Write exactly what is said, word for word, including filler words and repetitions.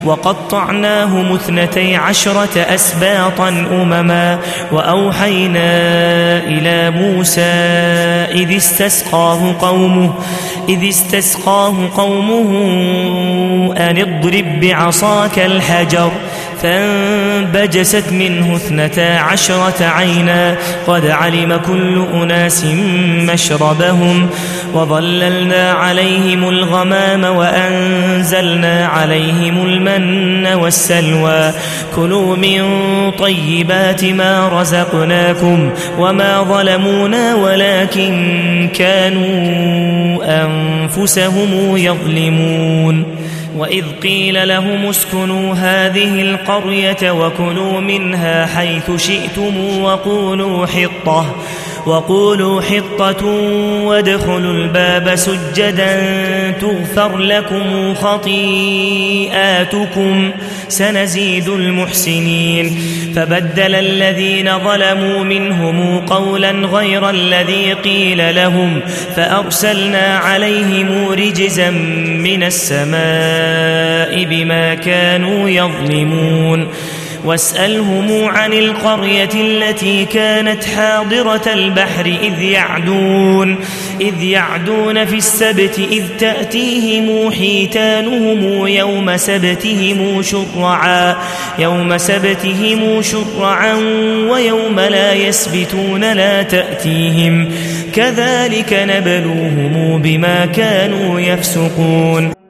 وقطعناهم اثنتي عشرة أسباطا أمما وأوحينا إلى موسى إذ استسقاه قومه إذ استسقاه قومه أن اضرب بعصاك الحجر فانبجست منه اثنتا عشرة عينا قد علم كل أناس مشربهم وظللنا عليهم الغمام وأنزلنا عليهم المن والسلوى كلوا من طيبات ما رزقناكم وما ظلمونا ولكن كانوا أنفسهم يظلمون وإذ قيل لهم اسكنوا هذه القرية وكلوا منها حيث شئتم وقولوا حطة وقولوا حطة وادخلوا الباب سجدا تغفر لكم خطيئاتكم سنزيد المحسنين فبدل الذين ظلموا منهم قولا غير الذي قيل لهم فأرسلنا عليهم رجزا من السماء بما كانوا يظلمون واسألهم عن القرية التي كانت حاضرة البحر إذ يعدون إذ يعدون في السبت إذ تأتيهم حيتانهم يوم سبتهم شرعا يوم سبتهم شرعا ويوم لا يسبتون لا تأتيهم كذلك نبلوهم بما كانوا يفسقون